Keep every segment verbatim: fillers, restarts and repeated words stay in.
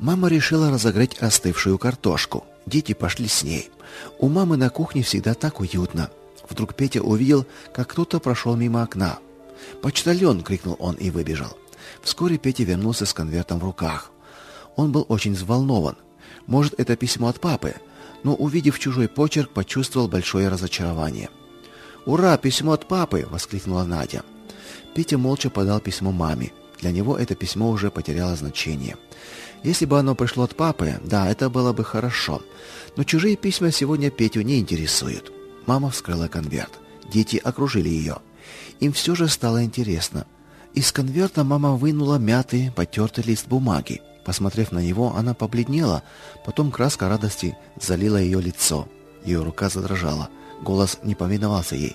Мама решила разогреть остывшую картошку. Дети пошли с ней. У мамы на кухне всегда так уютно. Вдруг Петя увидел, как кто-то прошел мимо окна. «Почтальон!» — крикнул он и выбежал. Вскоре Петя вернулся с конвертом в руках. Он был очень взволнован. Может, это письмо от папы, но, увидев чужой почерк, почувствовал большое разочарование. «Ура, письмо от папы!» — воскликнула Надя. Петя молча подал письмо маме. Для него это письмо уже потеряло значение. Если бы оно пришло от папы, да, это было бы хорошо. Но чужие письма сегодня Петю не интересуют. Мама вскрыла конверт. Дети окружили ее. Им все же стало интересно. Из конверта мама вынула мятый, потертый лист бумаги. Посмотрев на него, она побледнела, потом краска радости залила ее лицо. Ее рука задрожала. Голос не повиновался ей.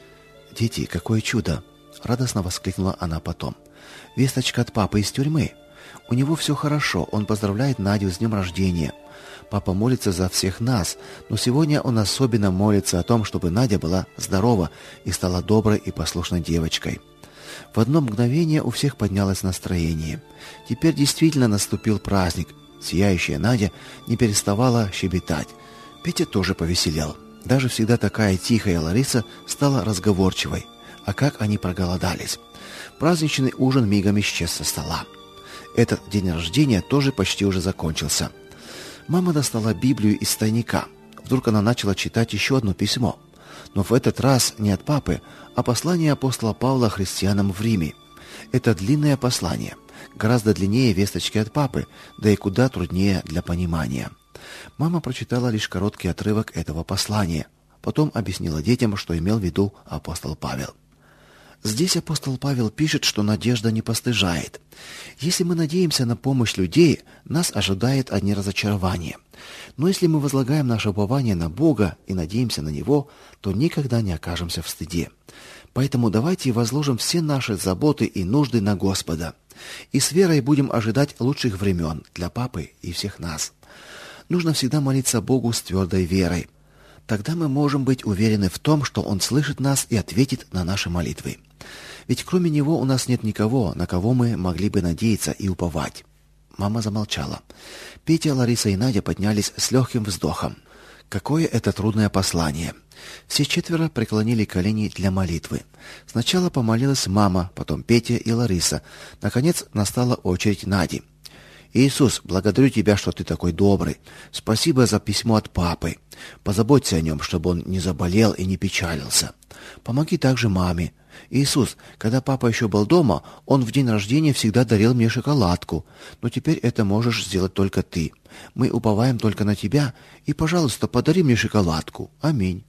«Дети, какое чудо!» — радостно воскликнула она потом. «Весточка от папы из тюрьмы. У него все хорошо, он поздравляет Надю с днем рождения. Папа молится за всех нас, но сегодня он особенно молится о том, чтобы Надя была здорова и стала доброй и послушной девочкой». В одно мгновение у всех поднялось настроение. Теперь действительно наступил праздник. Сияющая Надя не переставала щебетать. Петя тоже повеселел. Даже всегда такая тихая Лариса стала разговорчивой. А как они проголодались. Праздничный ужин мигом исчез со стола. Этот день рождения тоже почти уже закончился. Мама достала Библию из тайника. Вдруг она начала читать еще одно письмо. Но в этот раз не от папы, а послание апостола Павла христианам в Риме. Это длинное послание, гораздо длиннее весточки от папы, да и куда труднее для понимания. Мама прочитала лишь короткий отрывок этого послания, потом объяснила детям, что имел в виду апостол Павел. Здесь апостол Павел пишет, что надежда не постыжает. Если мы надеемся на помощь людей, нас ожидает одни разочарования. Но если мы возлагаем наше упование на Бога и надеемся на Него, то никогда не окажемся в стыде. Поэтому давайте возложим все наши заботы и нужды на Господа. И с верой будем ожидать лучших времен для папы и всех нас. Нужно всегда молиться Богу с твердой верой. Тогда мы можем быть уверены в том, что Он слышит нас и ответит на наши молитвы. Ведь кроме Него у нас нет никого, на кого мы могли бы надеяться и уповать. Мама замолчала. Петя, Лариса и Надя поднялись с легким вздохом. Какое это трудное послание. Все четверо преклонили колени для молитвы. Сначала помолилась мама, потом Петя и Лариса. Наконец настала очередь Нади. «Иисус, благодарю Тебя, что Ты такой добрый. Спасибо за письмо от папы. Позаботься о нем, чтобы он не заболел и не печалился. Помоги также маме. Иисус, когда папа еще был дома, он в день рождения всегда дарил мне шоколадку. Но теперь это можешь сделать только Ты. Мы уповаем только на Тебя, и, пожалуйста, подари мне шоколадку. Аминь».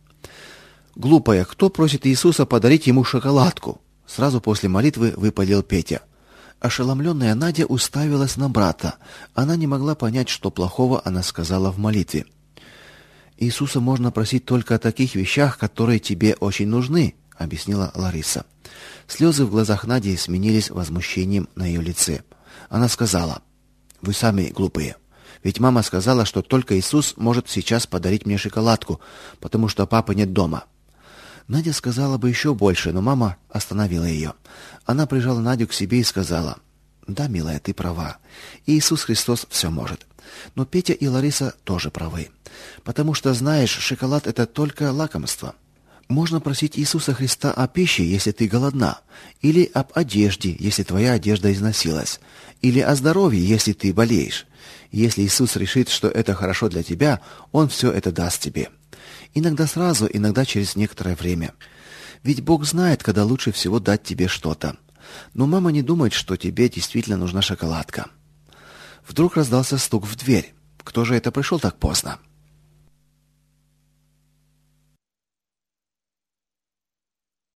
«Глупая, кто просит Иисуса подарить ему шоколадку?» Сразу после молитвы выпалил Петя. Ошеломленная Надя уставилась на брата. Она не могла понять, что плохого она сказала в молитве. «Иисуса можно просить только о таких вещах, которые тебе очень нужны», — объяснила Лариса. Слезы в глазах Нади сменились возмущением на ее лице. Она сказала: «Вы сами глупые. Ведь мама сказала, что только Иисус может сейчас подарить мне шоколадку, потому что папы нет дома». Надя сказала бы еще больше, но мама остановила ее. Она прижала Надю к себе и сказала: «Да, милая, ты права. Иисус Христос все может. Но Петя и Лариса тоже правы. Потому что, знаешь, шоколад — это только лакомство. Можно просить Иисуса Христа о пище, если ты голодна, или об одежде, если твоя одежда износилась, или о здоровье, если ты болеешь. Если Иисус решит, что это хорошо для тебя, Он все это даст тебе. Иногда сразу, иногда через некоторое время. Ведь Бог знает, когда лучше всего дать тебе что-то. Но мама не думает, что тебе действительно нужна шоколадка». Вдруг раздался стук в дверь. Кто же это пришел так поздно?